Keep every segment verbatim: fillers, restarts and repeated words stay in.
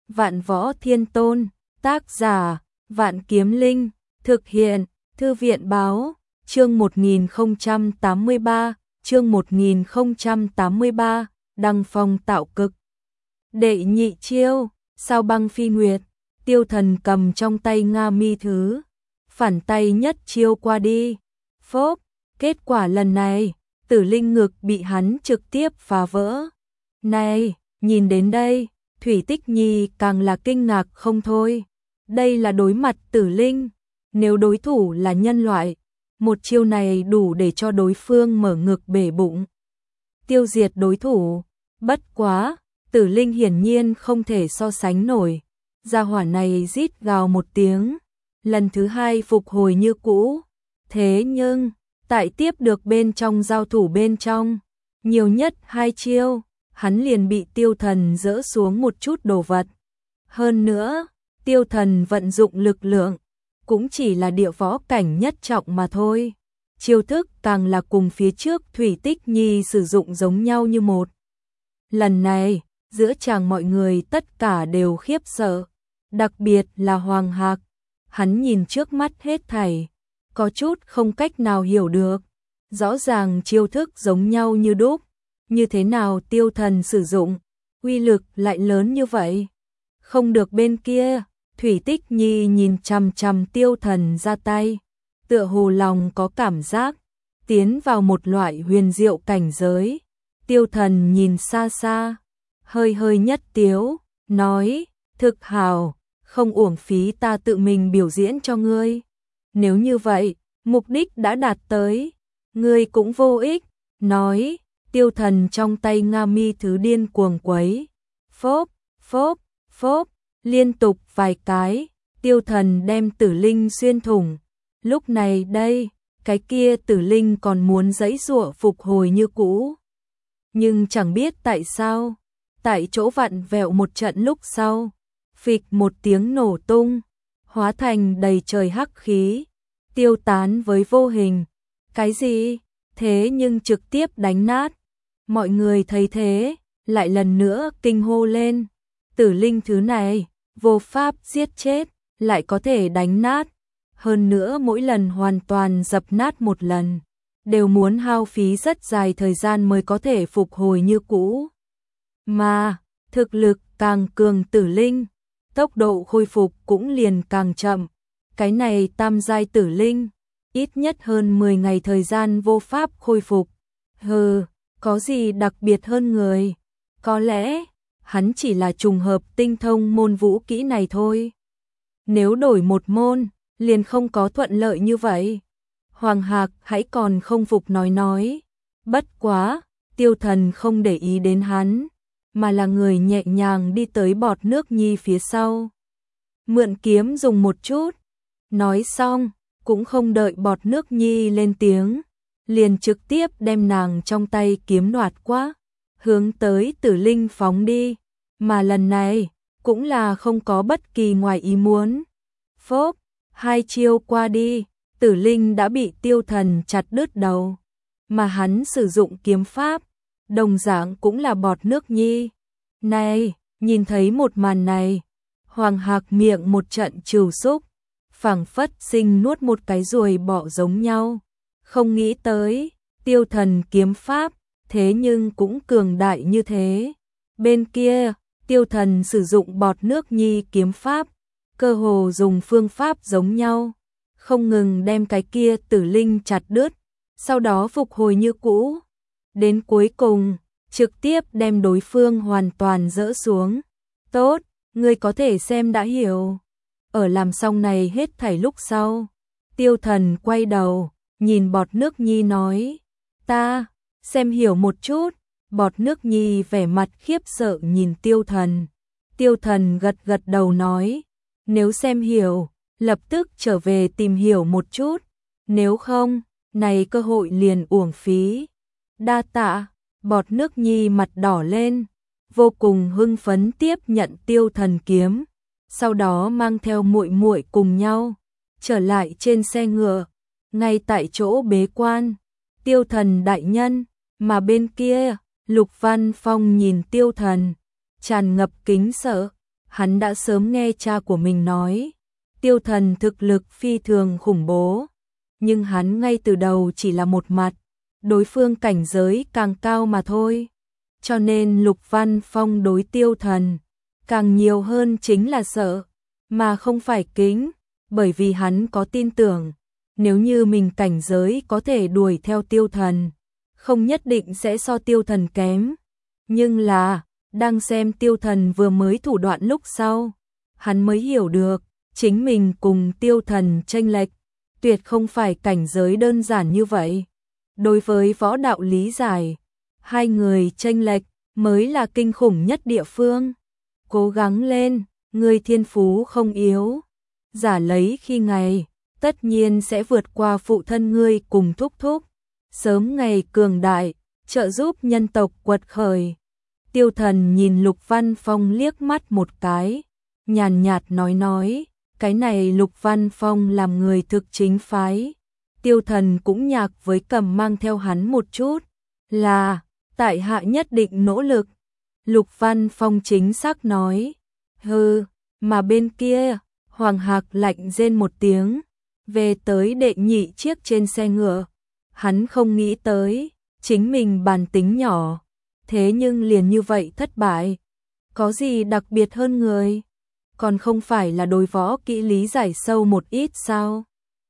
Vạn Võ Thiên Tôn, tác giả, Vạn Kiếm Linh, thực hiện, Thư viện báo, chương một nghìn không trăm tám mươi ba, chương một nghìn không trăm tám mươi ba, Đăng Phong tạo cực. Đệ nhị chiêu, Sao Băng Phi Nguyệt, Tiêu Thần cầm trong tay Nga Mi Thứ, phản tay nhất chiêu qua đi. Phốp, kết quả lần này, Tử Linh ngực bị hắn trực tiếp phá vỡ. Này, nhìn đến đây, Thủy Tích Nhi càng là kinh ngạc không thôi. Đây là đối mặt Tử Linh, nếu đối thủ là nhân loại, một chiêu này đủ để cho đối phương mở ngực bể bụng, tiêu diệt đối thủ. Bất quá, Tử Linh hiển nhiên không thể so sánh nổi. Gia hỏa này rít gào một tiếng, lần thứ hai phục hồi như cũ. Thế nhưng, tại tiếp được bên trong giao thủ bên trong, nhiều nhất hai chiêu, hắn liền bị Tiêu Thần dỡ xuống một chút đồ vật. Hơn nữa, Tiêu Thần vận dụng lực lượng, cũng chỉ là địa võ cảnh nhất trọng mà thôi. Chiêu thức càng là cùng phía trước Thủy Tích Nhi sử dụng giống nhau như một. Lần này, giữa chàng mọi người tất cả đều khiếp sợ, đặc biệt là Hoàng Hạc. Hắn nhìn trước mắt hết thảy, có chút không cách nào hiểu được. Rõ ràng chiêu thức giống nhau như đúc, như thế nào Tiêu Thần sử dụng, uy lực lại lớn như vậy. Không được. Bên kia, Thủy Tích Nhi nhìn chằm chằm Tiêu Thần ra tay, tựa hồ lòng có cảm giác tiến vào một loại huyền diệu cảnh giới. Tiêu Thần nhìn xa xa, hơi hơi nhất tiếu, nói, thực hào, không uổng phí ta tự mình biểu diễn cho ngươi. Nếu như vậy, mục đích đã đạt tới, ngươi cũng vô ích. Nói, Tiêu Thần trong tay Nga Mi Thứ điên cuồng quấy, phốp, phốp, phốp, liên tục vài cái, Tiêu Thần đem Tử Linh xuyên thủng. Lúc này đây, cái kia Tử Linh còn muốn giãy giụa phục hồi như cũ. Nhưng chẳng biết tại sao, tại chỗ vặn vẹo một trận lúc sau, phịch một tiếng nổ tung, hóa thành đầy trời hắc khí, tiêu tán với vô hình. Cái gì? Thế nhưng trực tiếp đánh nát. Mọi người thấy thế, lại lần nữa kinh hô lên. Tử Linh thứ này, vô pháp giết chết, lại có thể đánh nát. Hơn nữa mỗi lần hoàn toàn dập nát một lần, đều muốn hao phí rất dài thời gian mới có thể phục hồi như cũ. Mà, thực lực càng cường Tử Linh, tốc độ khôi phục cũng liền càng chậm. Cái này tam giai Tử Linh, ít nhất hơn mười ngày thời gian vô pháp khôi phục. Hừ, có gì đặc biệt hơn người? Có lẽ, hắn chỉ là trùng hợp tinh thông môn vũ kỹ này thôi. Nếu đổi một môn, liền không có thuận lợi như vậy. Hoàng Hạc hãy còn không phục nói nói. Bất quá, Tiêu Thần không để ý đến hắn, mà là người nhẹ nhàng đi tới Bọt Nước Nhi phía sau. Mượn kiếm dùng một chút. Nói xong, cũng không đợi Bọt Nước Nhi lên tiếng, liền trực tiếp đem nàng trong tay kiếm đoạt quá, hướng tới Tử Linh phóng đi. Mà lần này, cũng là không có bất kỳ ngoài ý muốn. Phốp, hai chiêu qua đi, Tử Linh đã bị Tiêu Thần chặt đứt đầu. Mà hắn sử dụng kiếm pháp, đồng dạng cũng là Bọt Nước Nhi. Này, nhìn thấy một màn này, Hoàng Hạc miệng một trận trừu xúc, phảng phất sinh nuốt một cái ruồi bọ giống nhau. Không nghĩ tới, Tiêu Thần kiếm pháp, thế nhưng cũng cường đại như thế. Bên kia, Tiêu Thần sử dụng Bọt Nước Nhi kiếm pháp, cơ hồ dùng phương pháp giống nhau, không ngừng đem cái kia Tử Linh chặt đứt, sau đó phục hồi như cũ. Đến cuối cùng, trực tiếp đem đối phương hoàn toàn dỡ xuống. Tốt, ngươi có thể xem đã hiểu. Ở làm xong này hết thảy lúc sau, Tiêu Thần quay đầu, nhìn Bọt Nước Nhi nói, ta, xem hiểu một chút. Bọt Nước Nhi vẻ mặt khiếp sợ nhìn Tiêu Thần. Tiêu Thần gật gật đầu nói, nếu xem hiểu, lập tức trở về tìm hiểu một chút, nếu không, này cơ hội liền uổng phí. Đa tạ. Bọt Nước Nhi mặt đỏ lên, vô cùng hưng phấn tiếp nhận Tiêu Thần kiếm, sau đó mang theo muội muội cùng nhau trở lại trên xe ngựa, ngay tại chỗ bế quan. Tiêu Thần đại nhân. Mà bên kia, Lục Văn Phong nhìn Tiêu Thần, tràn ngập kính sợ, Hắn đã sớm nghe cha của mình nói, tiêu thần thực lực phi thường khủng bố, nhưng hắn ngay từ đầu chỉ là một mặt, đối phương cảnh giới càng cao mà thôi. Cho nên Lục Văn Phong đối tiêu thần càng nhiều hơn chính là sợ, mà không phải kính, bởi vì hắn có tin tưởng, nếu như mình cảnh giới có thể đuổi theo tiêu thần, không nhất định sẽ so tiêu thần kém. Nhưng là, đang xem tiêu thần vừa mới thủ đoạn lúc sau, hắn mới hiểu được, chính mình cùng tiêu thần chênh lệch, tuyệt không phải cảnh giới đơn giản như vậy. Đối với võ đạo lý giải, hai người chênh lệch mới là kinh khủng nhất địa phương. Cố gắng lên, người thiên phú không yếu, giả lấy khi ngày, tất nhiên sẽ vượt qua phụ thân ngươi cùng thúc thúc, sớm ngày cường đại, trợ giúp nhân tộc quật khởi. Tiêu thần nhìn Lục Văn Phong liếc mắt một cái, nhàn nhạt nói nói, cái này Lục Văn Phong làm người thực chính phái. Tiêu thần cũng nhạc với cầm mang theo hắn một chút, là, tại hạ nhất định nỗ lực. Lục Văn Phong chính xác nói, hừ, mà bên kia, Hoàng Hạc lạnh rên một tiếng, về tới đệ nhị chiếc trên xe ngựa. Hắn không nghĩ tới, chính mình bản tính nhỏ, thế nhưng liền như vậy thất bại. Có gì đặc biệt hơn người? Còn không phải là đối võ kỹ lý giải sâu một ít sao?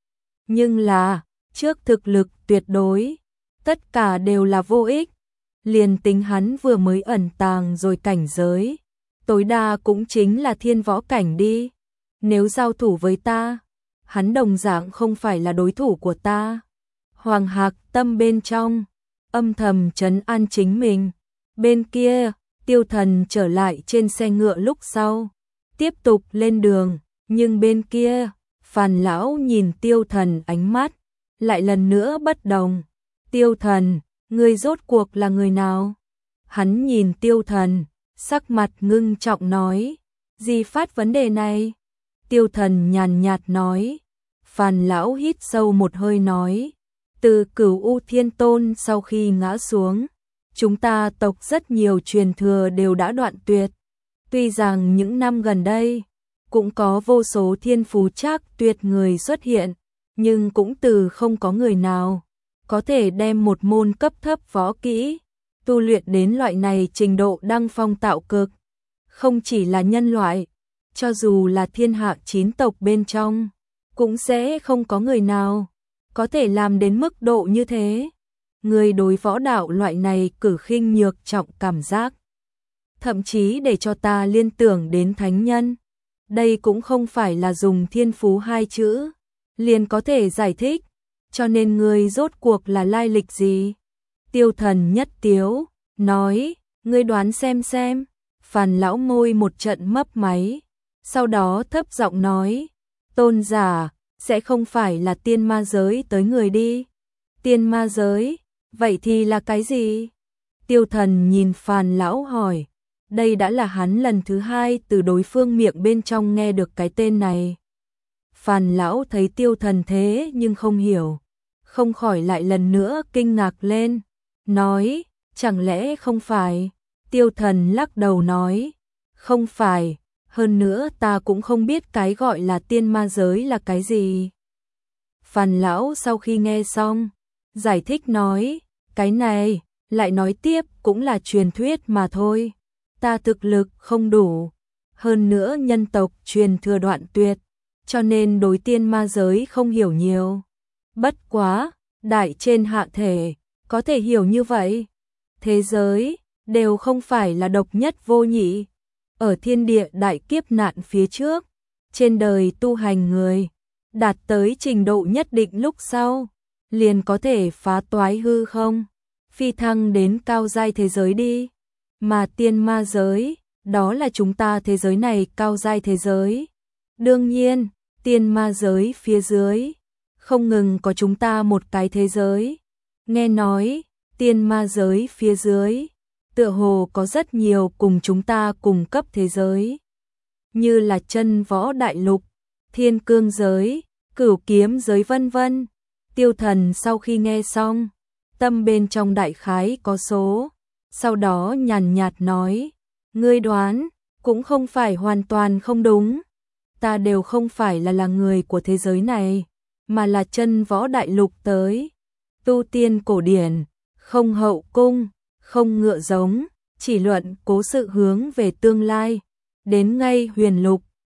Nhưng là, trước thực lực tuyệt đối, tất cả đều là vô ích. Liền tính hắn vừa mới ẩn tàng rồi cảnh giới, tối đa cũng chính là thiên võ cảnh đi. Nếu giao thủ với ta, hắn đồng dạng không phải là đối thủ của ta. Hoàng Hạc tâm bên trong, âm thầm trấn an chính mình. Bên kia, tiêu thần trở lại trên xe ngựa lúc sau, tiếp tục lên đường, nhưng bên kia, Phàn lão nhìn tiêu thần ánh mắt, lại lần nữa bất đồng. Tiêu thần, ngươi rốt cuộc là người nào? Hắn nhìn tiêu thần, sắc mặt ngưng trọng nói, gì phát vấn đề này? Tiêu thần nhàn nhạt nói, Phàn lão hít sâu một hơi nói, từ Cửu U Thiên Tôn sau khi ngã xuống, chúng ta tộc rất nhiều truyền thừa đều đã đoạn tuyệt. Tuy rằng những năm gần đây, cũng có vô số thiên phú trác tuyệt người xuất hiện, nhưng cũng từ không có người nào có thể đem một môn cấp thấp võ kỹ tu luyện đến loại này trình độ đăng phong tạo cực. Không chỉ là nhân loại, cho dù là thiên hạ chín tộc bên trong, cũng sẽ không có người nào có thể làm đến mức độ như thế. Người đối võ đạo loại này cử khinh nhược trọng cảm giác, thậm chí để cho ta liên tưởng đến thánh nhân. Đây cũng không phải là dùng thiên phú hai chữ liền có thể giải thích, cho nên ngươi rốt cuộc là lai lịch gì? Tiêu thần nhất tiếu, nói, ngươi đoán xem xem. Phàn lão môi một trận mấp máy, sau đó thấp giọng nói, tôn giả, sẽ không phải là tiên ma giới tới người đi. Tiên ma giới, vậy thì là cái gì? Tiêu thần nhìn Phàn lão hỏi, đây đã là hắn lần thứ hai từ đối phương miệng bên trong nghe được cái tên này. Phàn lão thấy tiêu thần thế nhưng không hiểu, không khỏi lại lần nữa kinh ngạc lên, nói, chẳng lẽ không phải? Tiêu thần lắc đầu nói, không phải, hơn nữa ta cũng không biết cái gọi là tiên ma giới là cái gì. Phàn lão sau khi nghe xong, giải thích nói, cái này, lại nói tiếp cũng là truyền thuyết mà thôi. Ta thực lực không đủ, hơn nữa nhân tộc truyền thừa đoạn tuyệt, cho nên đối tiên ma giới không hiểu nhiều. Bất quá, đại trên hạ thể, có thể hiểu như vậy. Thế giới, đều không phải là độc nhất vô nhị. Ở thiên địa đại kiếp nạn phía trước, trên đời tu hành người, đạt tới trình độ nhất định lúc sau, liền có thể phá toái hư không, phi thăng đến cao giai thế giới đi. Mà tiên ma giới, đó là chúng ta thế giới này cao giai thế giới. Đương nhiên, tiên ma giới phía dưới, không ngừng có chúng ta một cái thế giới. Nghe nói, tiên ma giới phía dưới, tựa hồ có rất nhiều cùng chúng ta cùng cấp thế giới. Như là chân võ đại lục, thiên cương giới, cửu kiếm giới vân vân. Tiêu thần sau khi nghe xong, tâm bên trong đại khái có số. Sau đó nhàn nhạt nói, ngươi đoán, cũng không phải hoàn toàn không đúng. Ta đều không phải là là người của thế giới này, mà là chân võ đại lục tới. Tu tiên cổ điển, không hậu cung, không ngựa giống, chỉ luận cố sự hướng về tương lai. Đến ngay huyền lục,